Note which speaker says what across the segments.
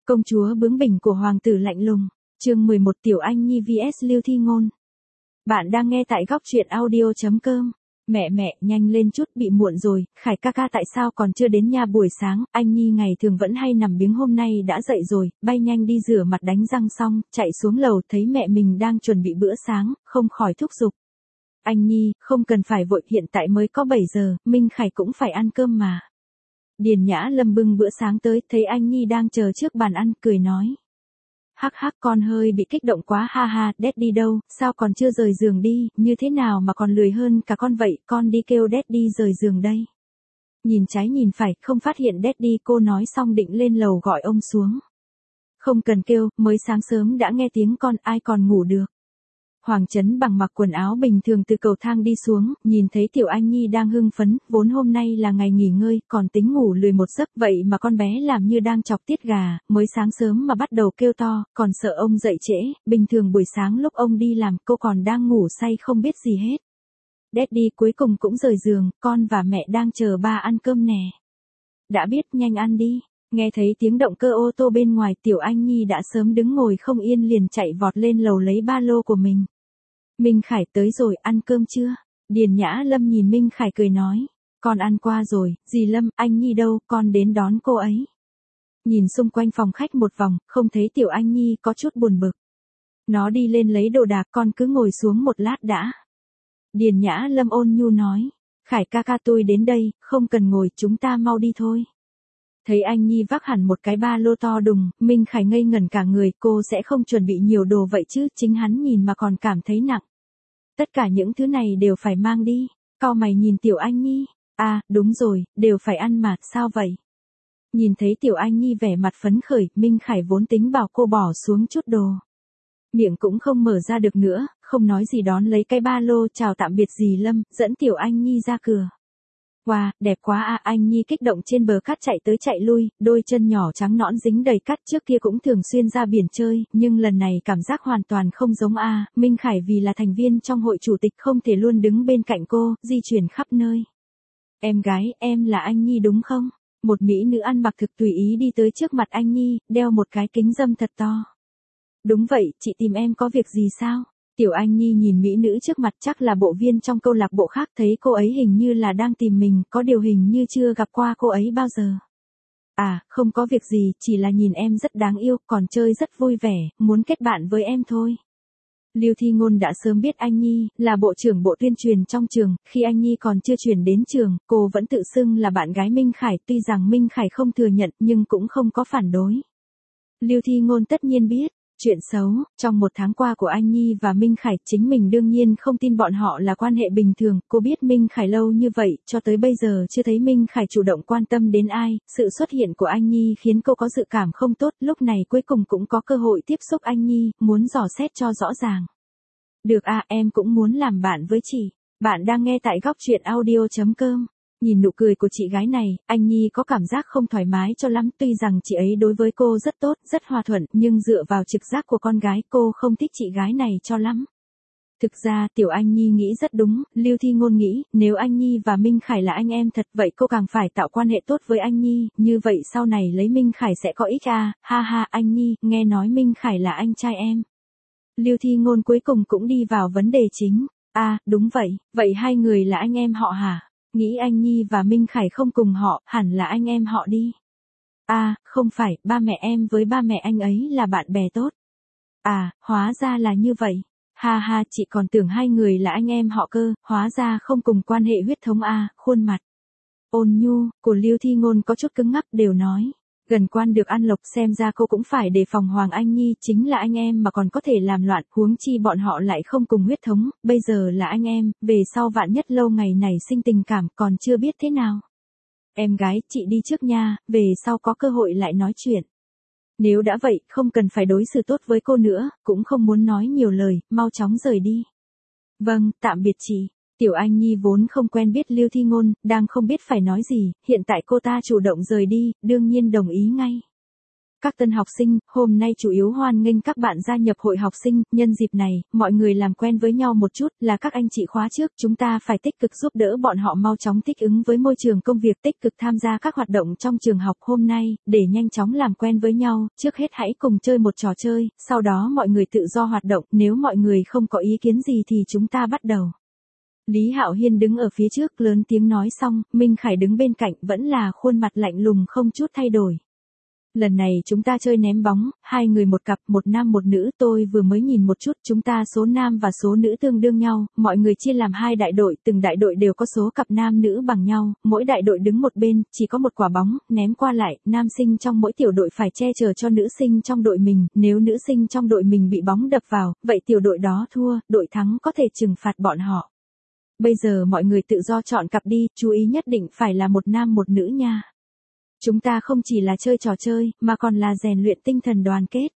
Speaker 1: Công chúa bướng bỉnh của hoàng tử lạnh lùng. Chương 11 Tiểu Anh Nhi vs Lưu Thi Ngôn. Bạn đang nghe tại góc truyện audio.com. Mẹ, nhanh lên chút, bị muộn rồi, Khải ca ca tại sao còn chưa đến nhà buổi sáng, anh Nhi ngày thường vẫn hay nằm biếng hôm nay đã dậy rồi, bay nhanh đi rửa mặt đánh răng xong, chạy xuống lầu thấy mẹ mình đang chuẩn bị bữa sáng, không khỏi thúc giục. Anh Nhi, không cần phải vội, hiện tại mới có 7 giờ, Minh Khải cũng phải ăn cơm mà. Điền Nhã Lâm bưng bữa sáng tới, thấy anh Nhi đang chờ trước bàn ăn, cười nói. Hắc, con hơi bị kích động quá ha, Daddy đâu, sao còn chưa rời giường đi, như thế nào mà còn lười hơn cả con vậy, con đi kêu Daddy rời giường đây. Nhìn trái nhìn phải, không phát hiện Daddy, cô nói xong định lên lầu gọi ông xuống. Không cần kêu, mới sáng sớm đã nghe tiếng con, ai còn ngủ được. Hoàng Chấn Bằng mặc quần áo bình thường từ cầu thang đi xuống, nhìn thấy Tiểu Anh Nhi đang hưng phấn, vốn hôm nay là ngày nghỉ ngơi, còn tính ngủ lười một giấc, vậy mà con bé làm như đang chọc tiết gà, mới sáng sớm mà bắt đầu kêu to, còn sợ ông dậy trễ, bình thường buổi sáng lúc ông đi làm cô còn đang ngủ say không biết gì hết. Daddy cuối cùng cũng rời giường, con và mẹ đang chờ ba ăn cơm nè. Đã biết, nhanh ăn đi. Nghe thấy tiếng động cơ ô tô bên ngoài, Tiểu Anh Nhi đã sớm đứng ngồi không yên liền chạy vọt lên lầu lấy ba lô của mình. Minh Khải tới rồi, ăn cơm chưa? Điền Nhã Lâm nhìn Minh Khải cười nói. Con ăn qua rồi, dì Lâm, anh Nhi đâu, con đến đón cô ấy. Nhìn xung quanh phòng khách một vòng, không thấy Tiểu Anh Nhi, có chút buồn bực. Nó đi lên lấy đồ đạc, con cứ ngồi xuống một lát đã. Điền Nhã Lâm ôn nhu nói. Khải ca ca tôi đến đây, không cần ngồi, chúng ta mau đi thôi. Thấy anh Nhi vác hẳn một cái ba lô to đùng, Minh Khải ngây ngẩn cả người, cô sẽ không chuẩn bị nhiều đồ vậy chứ, chính hắn nhìn mà còn cảm thấy nặng. Tất cả những thứ này đều phải mang đi. Cau mày nhìn Tiểu Anh Nhi. À, đúng rồi, đều phải ăn mà, sao vậy? Nhìn thấy Tiểu Anh Nhi vẻ mặt phấn khởi, Minh Khải vốn tính bảo cô bỏ xuống chút đồ. Miệng cũng không mở ra được nữa, không nói gì đón lấy cái ba lô chào tạm biệt dì Lâm, dẫn Tiểu Anh Nhi ra cửa. Wow, đẹp quá à, anh Nhi kích động trên bờ cát chạy tới chạy lui, đôi chân nhỏ trắng nõn dính đầy cát, trước kia cũng thường xuyên ra biển chơi, nhưng lần này cảm giác hoàn toàn không giống a. Minh Khải vì là thành viên trong hội chủ tịch không thể luôn đứng bên cạnh cô, di chuyển khắp nơi. Em gái, em là anh Nhi đúng không? Một mỹ nữ ăn mặc thực tùy ý đi tới trước mặt anh Nhi, đeo một cái kính râm thật to. Đúng vậy, chị tìm em có việc gì sao? Tiểu Anh Nhi nhìn mỹ nữ trước mặt, chắc là bộ viên trong câu lạc bộ khác, thấy cô ấy hình như là đang tìm mình, có điều hình như chưa gặp qua cô ấy bao giờ. À, không có việc gì, chỉ là nhìn em rất đáng yêu, còn chơi rất vui vẻ, muốn kết bạn với em thôi. Lưu Thi Ngôn đã sớm biết anh Nhi, là bộ trưởng bộ tuyên truyền trong trường, khi anh Nhi còn chưa chuyển đến trường, cô vẫn tự xưng là bạn gái Minh Khải, tuy rằng Minh Khải không thừa nhận nhưng cũng không có phản đối. Lưu Thi Ngôn tất nhiên biết. Chuyện xấu, trong một tháng qua của anh Nhi và Minh Khải, chính mình đương nhiên không tin bọn họ là quan hệ bình thường, cô biết Minh Khải lâu như vậy, cho tới bây giờ chưa thấy Minh Khải chủ động quan tâm đến ai, sự xuất hiện của anh Nhi khiến cô có dự cảm không tốt, lúc này cuối cùng cũng có cơ hội tiếp xúc anh Nhi, muốn dò xét cho rõ ràng. Được à, em cũng muốn làm bạn với chị. Bạn đang nghe tại góc truyện audio.com. Nhìn nụ cười của chị gái này, anh Nhi có cảm giác không thoải mái cho lắm, tuy rằng chị ấy đối với cô rất tốt, rất hòa thuận, nhưng dựa vào trực giác của con gái cô không thích chị gái này cho lắm. Thực ra Tiểu Anh Nhi nghĩ rất đúng, Lưu Thi Ngôn nghĩ, nếu anh Nhi và Minh Khải là anh em thật vậy cô càng phải tạo quan hệ tốt với anh Nhi, như vậy sau này lấy Minh Khải sẽ có ích à, ha anh Nhi, nghe nói Minh Khải là anh trai em. Lưu Thi Ngôn cuối cùng cũng đi vào vấn đề chính. À, đúng vậy hai người là anh em họ hả? Nghĩ anh Nhi và Minh Khải không cùng họ, hẳn là anh em họ đi. À, không phải, ba mẹ em với ba mẹ anh ấy là bạn bè tốt. À, hóa ra là như vậy. Ha, chị còn tưởng hai người là anh em họ cơ, hóa ra không cùng quan hệ huyết thống à, khuôn mặt ôn nhu của Lưu Thi Ngôn có chút cứng ngắc, đều nói. Gần quan được ăn lộc, xem ra cô cũng phải đề phòng Hoàng Anh Nhi, chính là anh em mà còn có thể làm loạn, huống chi bọn họ lại không cùng huyết thống, bây giờ là anh em, về sau vạn nhất lâu ngày nảy sinh tình cảm còn chưa biết thế nào. Em gái, chị đi trước nha, về sau có cơ hội lại nói chuyện. Nếu đã vậy, không cần phải đối xử tốt với cô nữa, cũng không muốn nói nhiều lời, mau chóng rời đi. Vâng, tạm biệt chị. Tiểu Anh Nhi vốn không quen biết Lưu Thi Ngôn, đang không biết phải nói gì, hiện tại cô ta chủ động rời đi, đương nhiên đồng ý ngay. Các tân học sinh, hôm nay chủ yếu hoan nghênh các bạn gia nhập hội học sinh, nhân dịp này, mọi người làm quen với nhau một chút, là các anh chị khóa trước, chúng ta phải tích cực giúp đỡ bọn họ mau chóng thích ứng với môi trường công việc, tích cực tham gia các hoạt động trong trường học hôm nay, để nhanh chóng làm quen với nhau, trước hết hãy cùng chơi một trò chơi, sau đó mọi người tự do hoạt động, nếu mọi người không có ý kiến gì thì chúng ta bắt đầu. Lý Hạo Hiên đứng ở phía trước lớn tiếng nói xong, Minh Khải đứng bên cạnh vẫn là khuôn mặt lạnh lùng không chút thay đổi. Lần này chúng ta chơi ném bóng, 2 người một cặp, một nam một nữ, tôi vừa mới nhìn một chút, chúng ta số nam và số nữ tương đương nhau, mọi người chia làm 2 đại đội, từng đại đội đều có số cặp nam nữ bằng nhau, mỗi đại đội đứng một bên, chỉ có một quả bóng, ném qua lại, nam sinh trong mỗi tiểu đội phải che chở cho nữ sinh trong đội mình, nếu nữ sinh trong đội mình bị bóng đập vào, vậy tiểu đội đó thua, đội thắng có thể trừng phạt bọn họ. Bây giờ mọi người tự do chọn cặp đi, chú ý nhất định phải là một nam một nữ nha. Chúng ta không chỉ là chơi trò chơi, mà còn là rèn luyện tinh thần đoàn kết.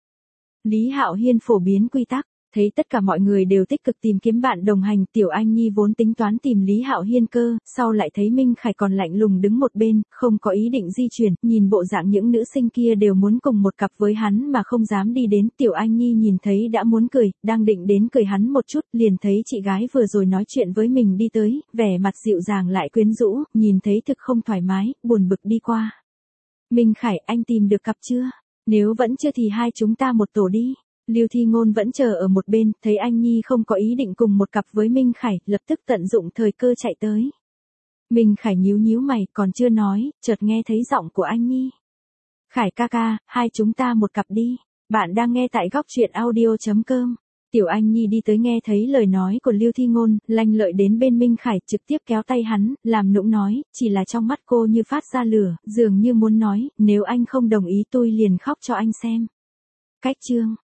Speaker 1: Lý Hạo Hiên phổ biến quy tắc, thấy tất cả mọi người đều tích cực tìm kiếm bạn đồng hành, Tiểu Anh Nhi vốn tính toán tìm Lý Hạo Hiên cơ, sau lại thấy Minh Khải còn lạnh lùng đứng một bên, không có ý định di chuyển, nhìn bộ dạng những nữ sinh kia đều muốn cùng một cặp với hắn mà không dám đi đến, Tiểu Anh Nhi nhìn thấy đã muốn cười, đang định đến cười hắn một chút, liền thấy chị gái vừa rồi nói chuyện với mình đi tới, vẻ mặt dịu dàng lại quyến rũ, nhìn thấy thực không thoải mái, buồn bực đi qua. Minh Khải, anh tìm được cặp chưa? Nếu vẫn chưa thì hai chúng ta một tổ đi. Lưu Thi Ngôn vẫn chờ ở một bên, thấy anh Nhi không có ý định cùng một cặp với Minh Khải, lập tức tận dụng thời cơ chạy tới. Minh Khải nhíu nhíu mày, còn chưa nói, chợt nghe thấy giọng của anh Nhi. Khải ca ca, hai chúng ta một cặp đi. Bạn đang nghe tại góc truyện audio.com. Tiểu Anh Nhi đi tới nghe thấy lời nói của Lưu Thi Ngôn, lanh lợi đến bên Minh Khải, trực tiếp kéo tay hắn, làm nũng nói, chỉ là trong mắt cô như phát ra lửa, dường như muốn nói, nếu anh không đồng ý tôi liền khóc cho anh xem. Cách chương